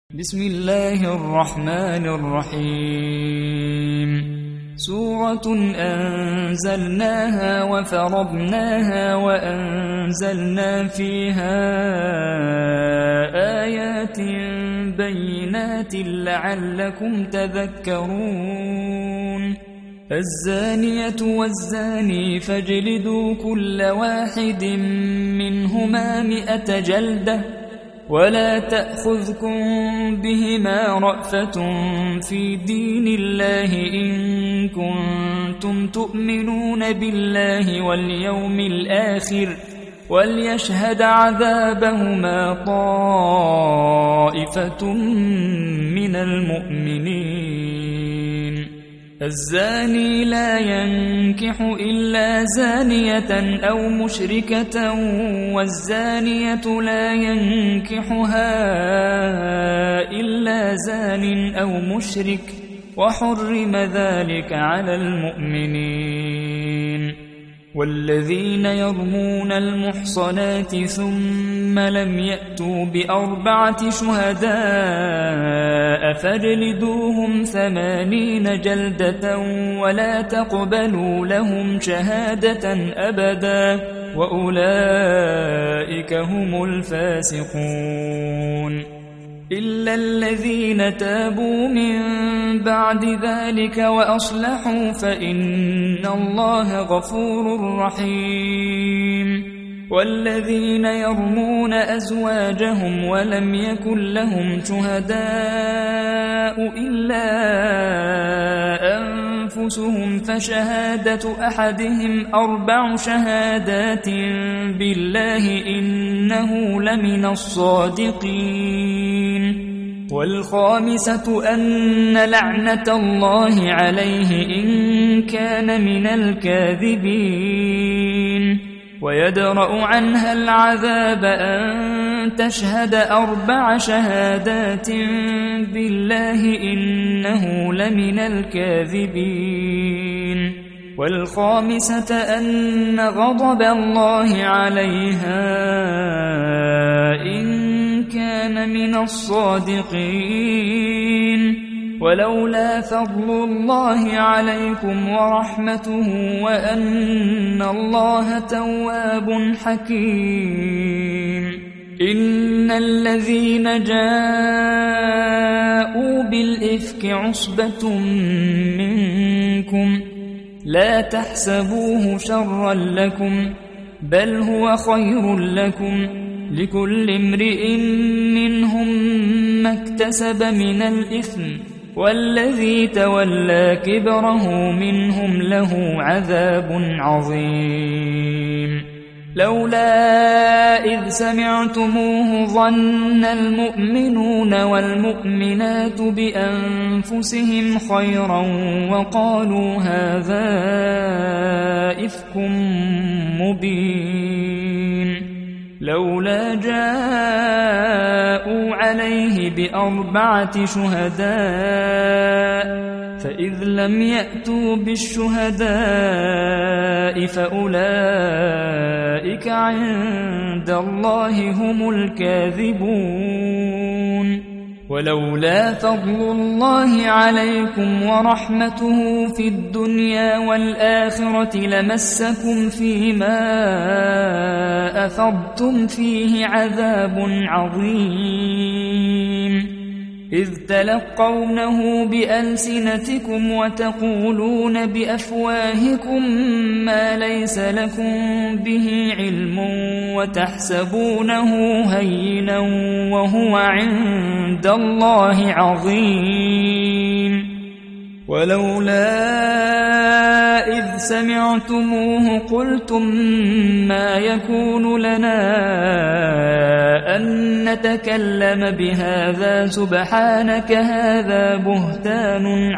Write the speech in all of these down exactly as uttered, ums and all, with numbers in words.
بسم الله الرحمن الرحيم سورة أنزلناها وفرضناها وأنزلنا فيها آيات بينات لعلكم تذكرون الزانية والزاني فاجلدوا كل واحد منهما مئة جلدة ولا تأخذكم بهما رأفة في دين الله إن كنتم تؤمنون بالله واليوم الآخر وليشهد عذابهما طائفة من المؤمنين الزاني لا ينكح إلا زانية أو مشركة والزانية لا ينكحها إلا زان أو مشرك وحرم ذلك على المؤمنين والذين يرمون المحصنات ثم لم يأتوا بأربعة شهداء فاجلدوهم ثمانين جلدة ولا تقبلوا لهم شهادة أبدا وأولئك هم الفاسقون إلا الذين تابوا من بعد ذلك وأصلحوا فإن الله غفور رحيم والذين يرمون أزواجهم ولم يكن لهم شهداء إلا أنفسهم فشهادة أحدهم أربع شهادات بالله إنه لمن الصادقين والخامسة أن لعنة الله عليه إن كان من الكاذبين ويدرأ عنها العذاب أن تشهد أربع شهادات بالله إنه لمن الكاذبين والخامسة أن غضب الله عليها إن كان من الصادقين ولولا فضل الله عليكم ورحمته وأن الله تواب حكيم إن الذين جاءوا بالإفك عصبة منكم لا تحسبوه شرا لكم بل هو خير لكم لكل امرئ منهم ما اكتسب من الإثم والذي تولى كبره منهم له عذاب عظيم لولا إذ سمعتموه ظن المؤمنون والمؤمنات بأنفسهم خيرا وقالوا هذا إفك مبين لولا جاءوا عليه بأربعة شهداء فإذ لم يأتوا بالشهداء فأولئك عند الله هم الكاذبون ولولا فضل الله عليكم ورحمته في الدنيا والآخرة لمسكم فيما أفضتم فيه عذاب عظيم إذ تلقونه بألسنتكم وتقولون بأفواهكم ما ليس لكم به علم وتحسبونه هينا وهو عند الله عظيم ولولا إذ سمعتموه قلتم ما يكون لنا أن نتكلم بهذا سبحانك هذا بهتان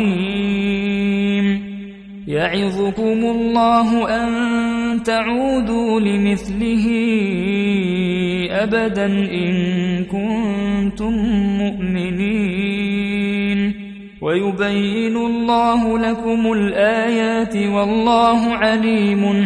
عظيم يعظكم الله أن تعودوا لمثله أبدا إن كنتم مؤمنين ويبين الله لكم الآيات والله عليم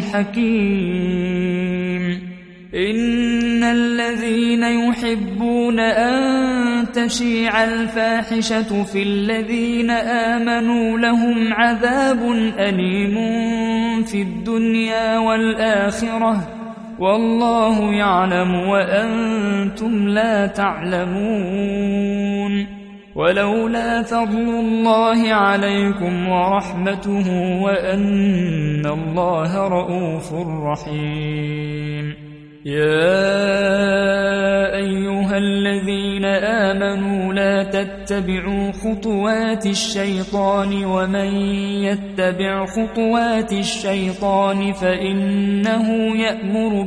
حكيم إن الذين يحبون أن تشيع الفاحشة في الذين آمنوا لهم عذاب أليم في الدنيا والآخرة والله يعلم وأنتم لا تعلمون. ولولا فضل الله عليكم ورحمته وأن الله رؤوف رحيم. يا أيها الذين آمنوا لا تتبعوا خطوات الشيطان ومن يتبع خطوات الشيطان فإنه يأمر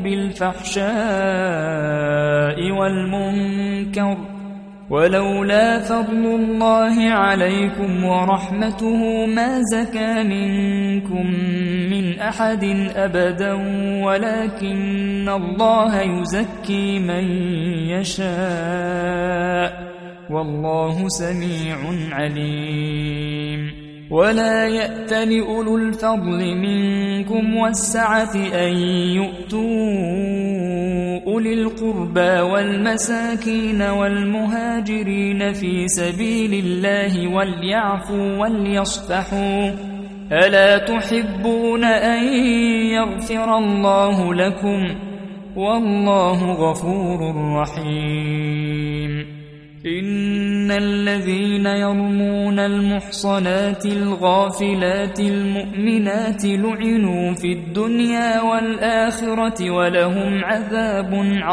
بالفحشاء والمنكر ولولا فضل الله عليكم ورحمته ما زكى منكم من أحد أبدا ولكن الله يزكي من يشاء والله سميع عليم. ولا يأتل أولو الفضل منكم والسعة أن يؤتوا أولي القربى والمساكين والمهاجرين في سبيل الله وليعفوا وليصفحوا ألا تحبون أن يغفر الله لكم والله غفور رحيم. إن الذين يرمون المحصنات الغافلات المؤمنات لعنوا في الدنيا والآخرة ولهم عذاب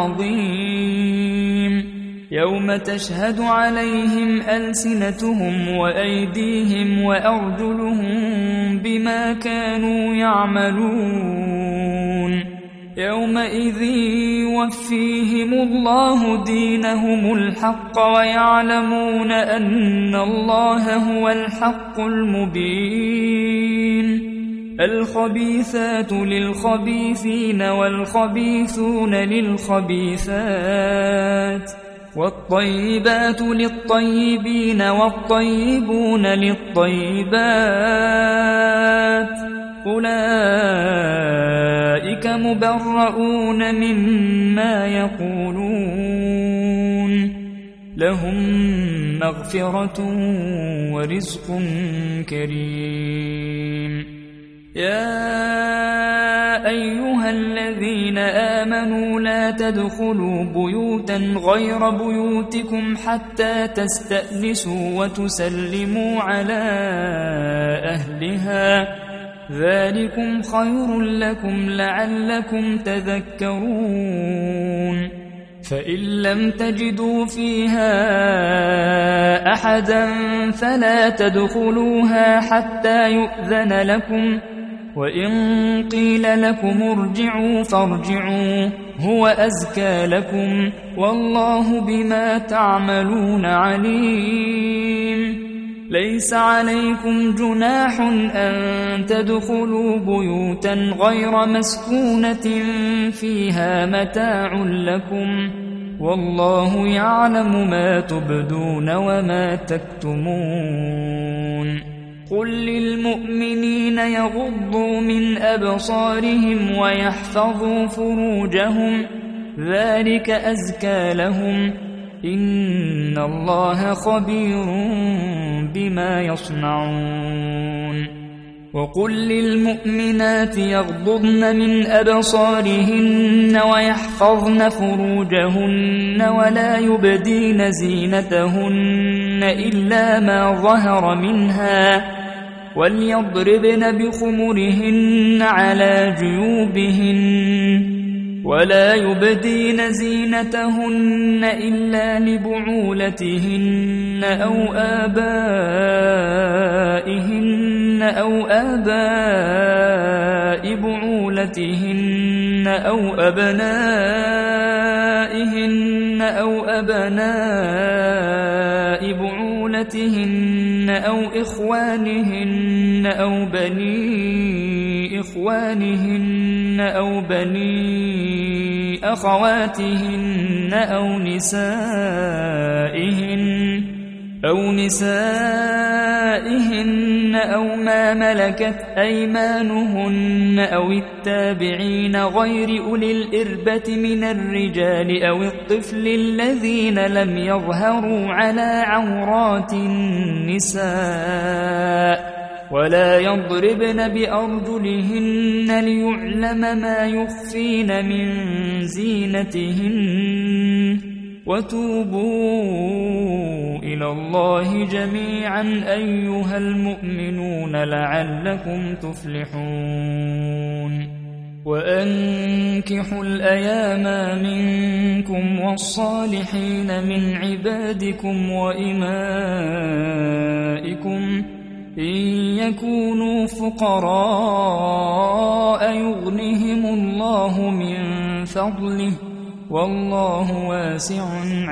عظيم. يوم تشهد عليهم ألسنتهم وأيديهم وأرجلهم بما كانوا يعملون يومئذ يوفيهم الله دينهم الحق ويعلمون أن الله هو الحق المبين. الخبيثات للخبيثين والخبيثون للخبيثات والطيبات للطيبين والطيبون للطيبات أولئك مبرؤون مما يقولون لهم مغفرة ورزق كريم. يا أيها الذين آمنوا لا تدخلوا بيوتا غير بيوتكم حتى تستأنسوا وتسلموا على أهلها ذلكم خير لكم لعلكم تذكرون. فإن لم تجدوا فيها أحدا فلا تدخلوها حتى يؤذن لكم وإن قيل لكم ارجعوا فارجعوا هو أزكى لكم والله بما تعملون عليم. ليس عليكم جناح أن تدخلوا بيوتا غير مسكونة فيها متاع لكم والله يعلم ما تبدون وما تكتمون. قل للمؤمنين يغضوا من أبصارهم ويحفظوا فروجهم ذلك أزكى لهم إن الله خبير بما يصنعون. وقل للمؤمنات يغضضن من أبصارهن ويحفظن فروجهن ولا يبدين زينتهن إلا ما ظهر منها وليضربن بخمرهن على جيوبهن ولا يبدين زينتهن إلا لبعولتهن أو آبائهن أو آباء بعولتهن أو أبنائهن أو أبناء بعولتهن أو إخوانهن أو بني إخوانهن أو بني أخواتهن أو نسائهن أو نسائهن أو ما ملكت أيمانهن أو التابعين غير أولي الإربة من الرجال أو الطفل الذين لم يظهروا على عورات النساء ولا يضربن بأرجلهن ليعلم ما يخفين من زينتهن وتوبوا إلى الله جميعا أيها المؤمنون لعلكم تفلحون وأنكحوا الأيام منكم والصالحين من عبادكم وإمائكم إن يكونوا فقراء يغنهم الله من فضله والله واسع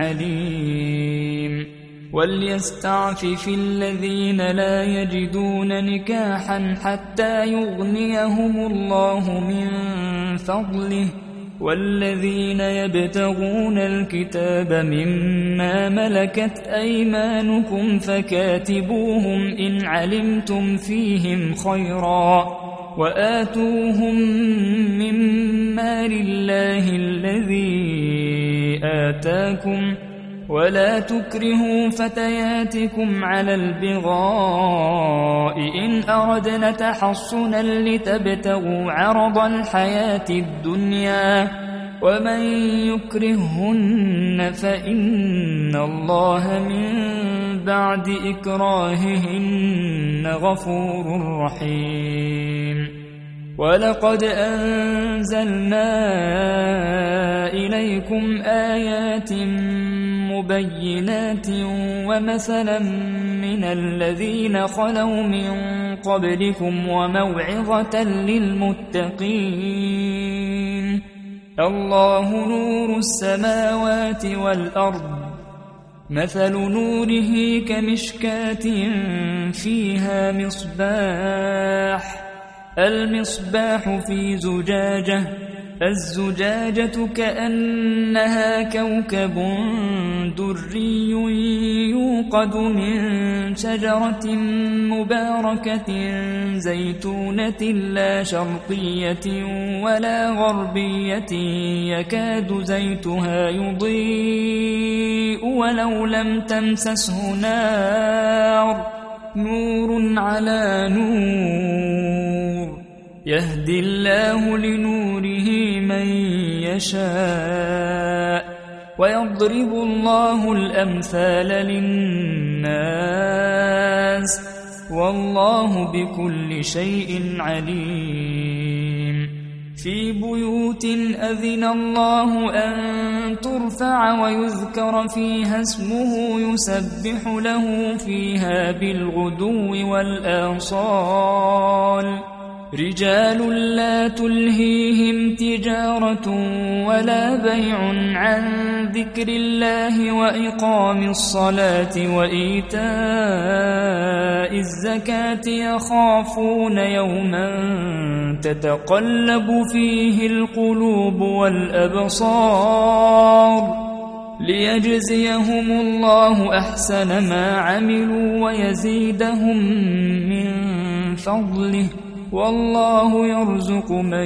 عليم وليستعفف الذين لا يجدون نكاحا حتى يغنيهم الله من فضله والذين يبتغون الكتاب مما ملكت أيمانكم فكاتبوهم إن علمتم فيهم خيرا وآتوهم من مال الله الذي آتاكم ولا تكرهوا فتياتكم على البغاء إن أردنا تحصنا لتبتغوا عرض الحياة الدنيا ومن يكرههن فإن الله من بعد إكراههن غفور رحيم ولقد أنزلنا إليكم آيات مبينات ومثلا من الذين خلوا من قبلكم وموعظة للمتقين الله نور السماوات والأرض مثل نوره كمشكاة فيها مصباح المصباح في زجاجة الزجاجة كأنها كوكب دري يوقد من شجرة مباركة زيتونة لا شرقية ولا غربية يكاد زيتها يضيء ولو لم تمسسه نار نور على نور يهدي الله لنوره من يشاء ويضرب الله الأمثال للناس والله بكل شيء عليم في بيوت أذن الله أن ترفع ويذكر فيها اسمه يسبح له فيها بالغدو والآصال رجال لا تلهيهم تجارة ولا بيع عن ذكر الله وإقام الصلاة وإيتاء الزكاة يخافون يوما تتقلب فيه القلوب والأبصار ليجزيهم الله أحسن ما عملوا ويزيدهم من فضله والله يرزق من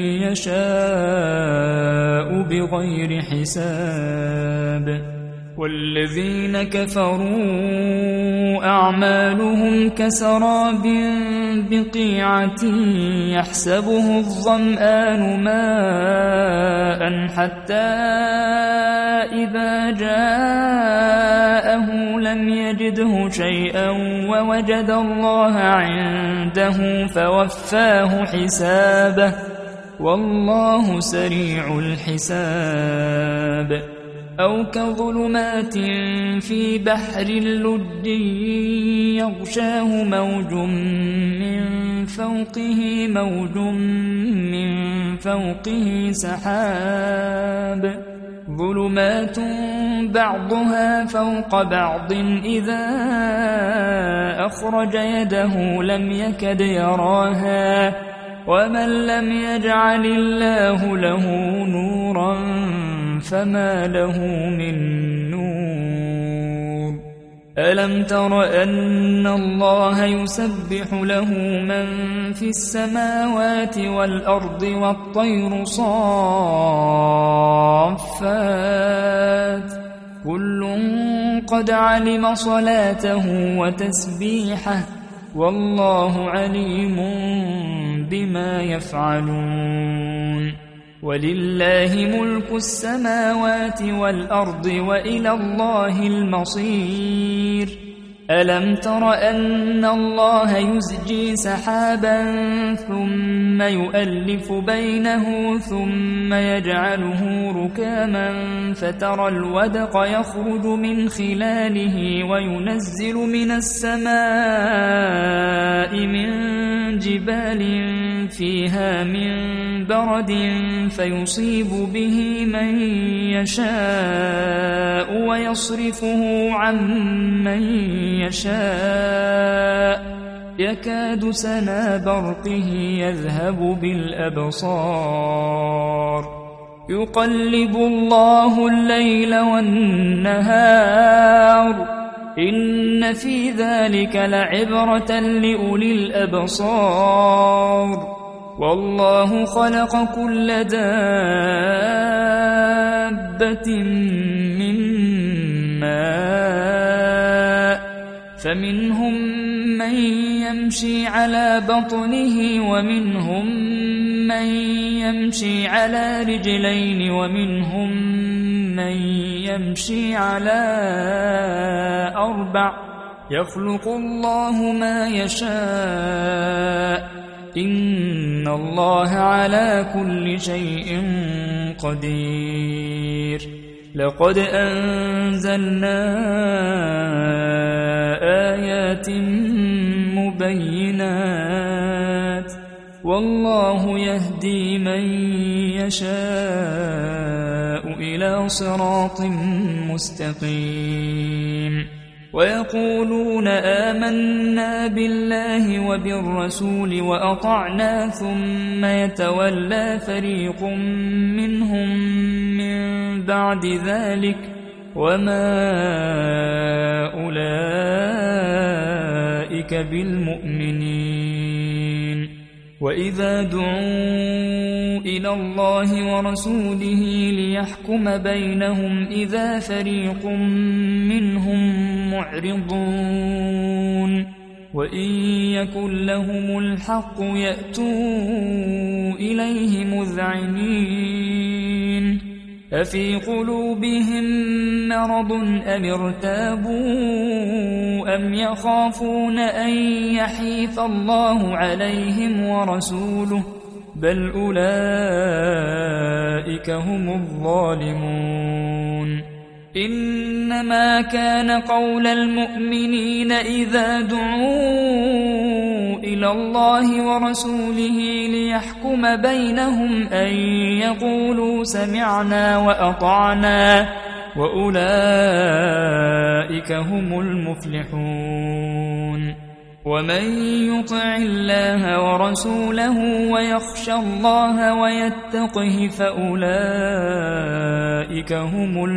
يشاء بغير حساب والذين كفروا أعمالهم كسراب بقيعة يحسبه الظمآن ماء حتى إذا جاءه لم يجده شيئا ووجد الله عنده فوفاه حسابه والله سريع الحساب أو كظلمات في بحر اللج يغشاه موج من فوقه موج من فوقه سحاب ظلمات بعضها فوق بعض إذا أخرج يده لم يكد يراها ومن لم يجعل الله له نورا فما له من نور ألم تر أن الله يسبح له من في السماوات والأرض والطير صافات كل قد علم صلاته وتسبيحه والله عليم بما يفعلون ولله ملك السماوات والأرض وإلى الله المصير ألم تر أن الله يزجي سحابا ثم يؤلف بينه ثم يجعله ركاما فترى الودق يخرج من خلاله وينزل من السماء من جبال فيها من برد فيصيب به من يشاء ويصرفه عن من يشاء يكاد سنا برقه يذهب بالأبصار يقلب الله الليل والنهار إن في ذلك لعبرة لأولي الأبصار والله خلق كل دابة من ماء فمنهم من يمشي على بطنه ومنهم من يمشي على رجلين ومنهم من يمشي على أربع يخلق الله ما يشاء إن الله على كل شيء قدير لقد أنزلنا آيات مبينات والله يهدي من يشاء إلى صراط مستقيم ويقولون آمنا بالله وبالرسول وأطعنا ثم يتولى فريق منهم من بعد ذلك وما أولئك بالمؤمنين وإذا دعوا إلى الله ورسوله ليحكم بينهم إذا فريق منهم معرضون وإن يكن لهم الحق يأتوا إليه مذعنين أفي قلوبهم مرض أم ارتابوا أم يخافون أن يحيف الله عليهم ورسوله بل أولئك هم الظالمون إنما كان قول المؤمنين إذا دعوا إلى الله ورسوله ليحكم بينهم أن يقولوا سمعنا وأطعنا وأولئك هم المفلحون ومن يطع الله ورسوله ويخشى الله ويتقه فأولئك هم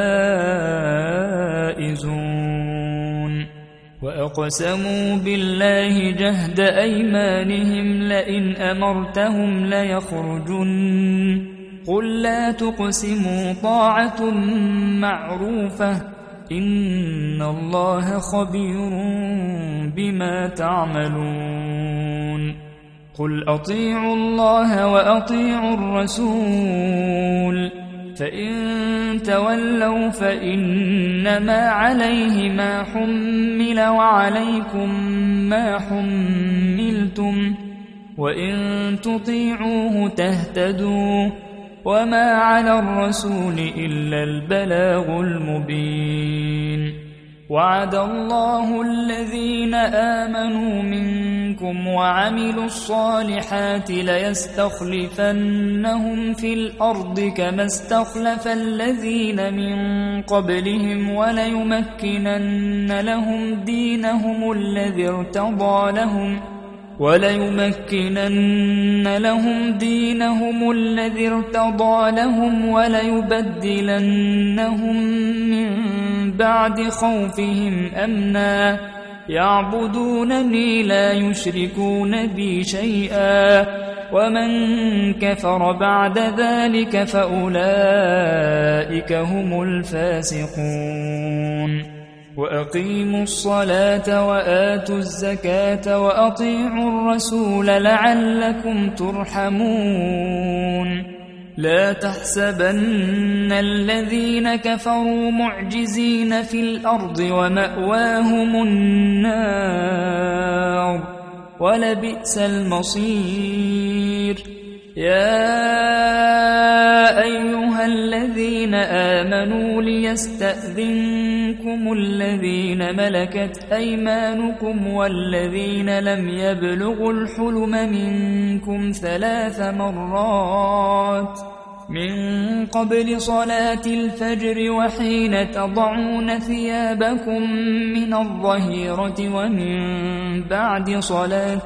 الفائزون وأقسموا بالله جهد أيمانهم لئن أمرتهم ليخرجن قل لا تقسموا طاعة معروفة إن الله خبير بما تعملون قل أطيعوا الله وأطيعوا الرسول فإن تولوا فإنما عليه ما حمل وعليكم ما حملتم وإن تطيعوه تهتدوا وما على الرسول إلا البلاغ المبين وعد الله الذين آمنوا منكم وعملوا الصالحات ليستخلفنهم في الأرض كما استخلف الذين من قبلهم وليمكنن لهم دينهم الذي ارتضى لهم وليمكنن لهم دينهم الذي ارتضى لهم وليبدلنهم من بعد خوفهم أمنا يعبدونني لا يشركون بي شيئا ومن كفر بعد ذلك فأولئك هم الفاسقون وأقيموا الصلاة وآتوا الزكاة وأطيعوا الرسول لعلكم ترحمون لا تحسبن الذين كفروا معجزين في الأرض ومأواهم النار ولبئس المصير يا أيها الذين آمنوا ليستأذنكم الذين ملكت أيمانكم والذين لم يبلغوا الحلم منكم ثلاث مرات من قبل صلاة الفجر وحين تضعون ثيابكم من الظهيرة ومن بعد صلاة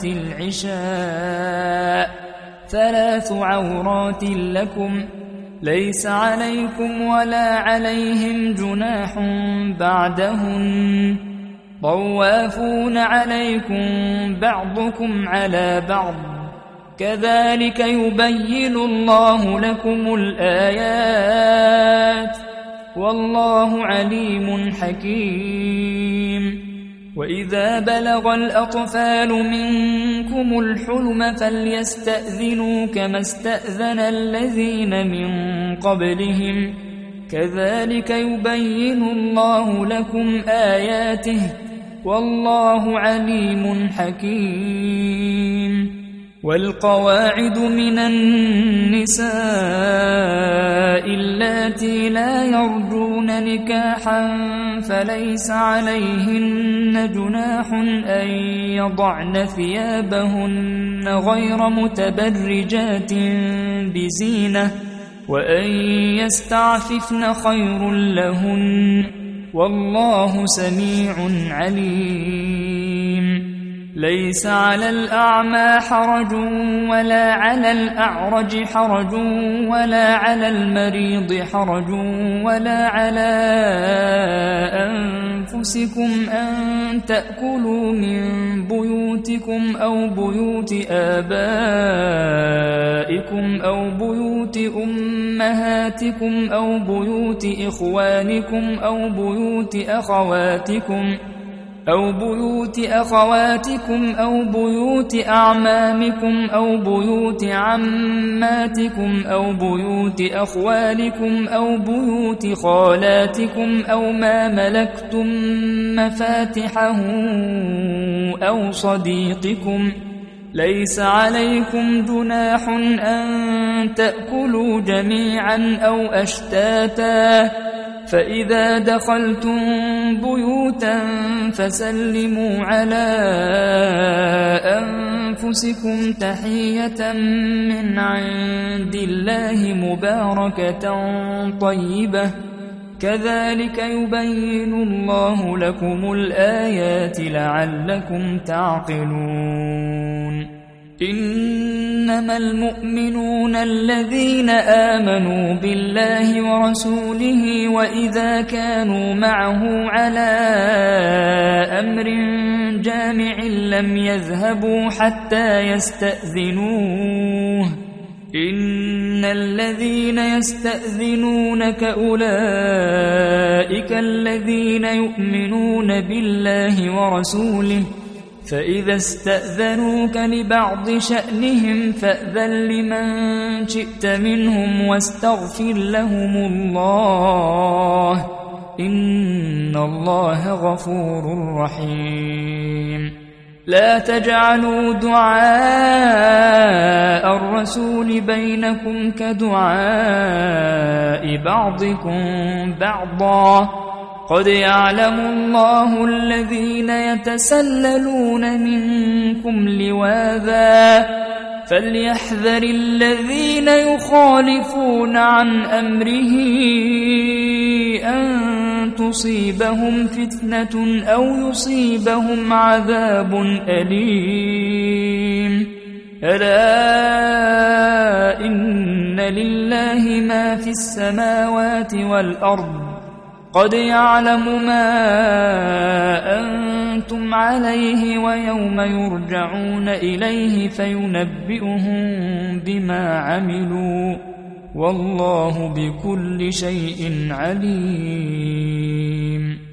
العشاء ثلاث عورات لكم ليس عليكم ولا عليهم جناح بعدهن طوافون عليكم بعضكم على بعض كذلك يبين الله لكم الآيات والله عليم حكيم وإذا بلغ الأطفال منكم الحلم فليستأذنوا كما استأذن الذين من قبلهم كذلك يبين الله لكم آياته والله عليم حكيم والقواعد من النساء اللاتي لا يرجون نكاحا فليس عليهن جناح أن يضعن ثيابهن غير متبرجات بزينة وأن يستعففن خير لهن والله سميع عليم ليس على الأعمى حرج ولا على الأعرج حرج ولا على المريض حرج ولا على أنفسكم أن تأكلوا من بيوتكم أو بيوت آبائكم أو بيوت أمهاتكم أو بيوت إخوانكم أو بيوت أخواتكم أو بيوت أخواتكم أو بيوت أعمامكم أو بيوت عماتكم أو بيوت أخوالكم أو بيوت خالاتكم أو ما ملكتم مفاتحه أو صديقكم ليس عليكم جناح أن تأكلوا جميعا أو أشتاتا فإذا دخلتم بيوتا فسلموا على أنفسكم تحية من عند الله مباركة طيبة كذلك يبين الله لكم الآيات لعلكم تعقلون إنما المؤمنون الذين آمنوا بالله ورسوله وإذا كانوا معه على أمر جامع لم يذهبوا حتى يستأذنوه إن الذين يستأذنونك أولئك الذين يؤمنون بالله ورسوله فإذا استأذنوك لبعض شأنهم فأذن لمن شئت منهم واستغفر لهم الله إن الله غفور رحيم لا تجعلوا دعاء الرسول بينكم كدعاء بعضكم بعضا قد يعلم الله الذين يتسللون منكم لواذا فليحذر الذين يخالفون عن أمره أن تصيبهم فتنة أو يصيبهم عذاب أليم ألا إن لله ما في السماوات والأرض قد يعلم ما أنتم عليه ويوم يرجعون إليه فينبئهم بما عملوا والله بكل شيء عليم.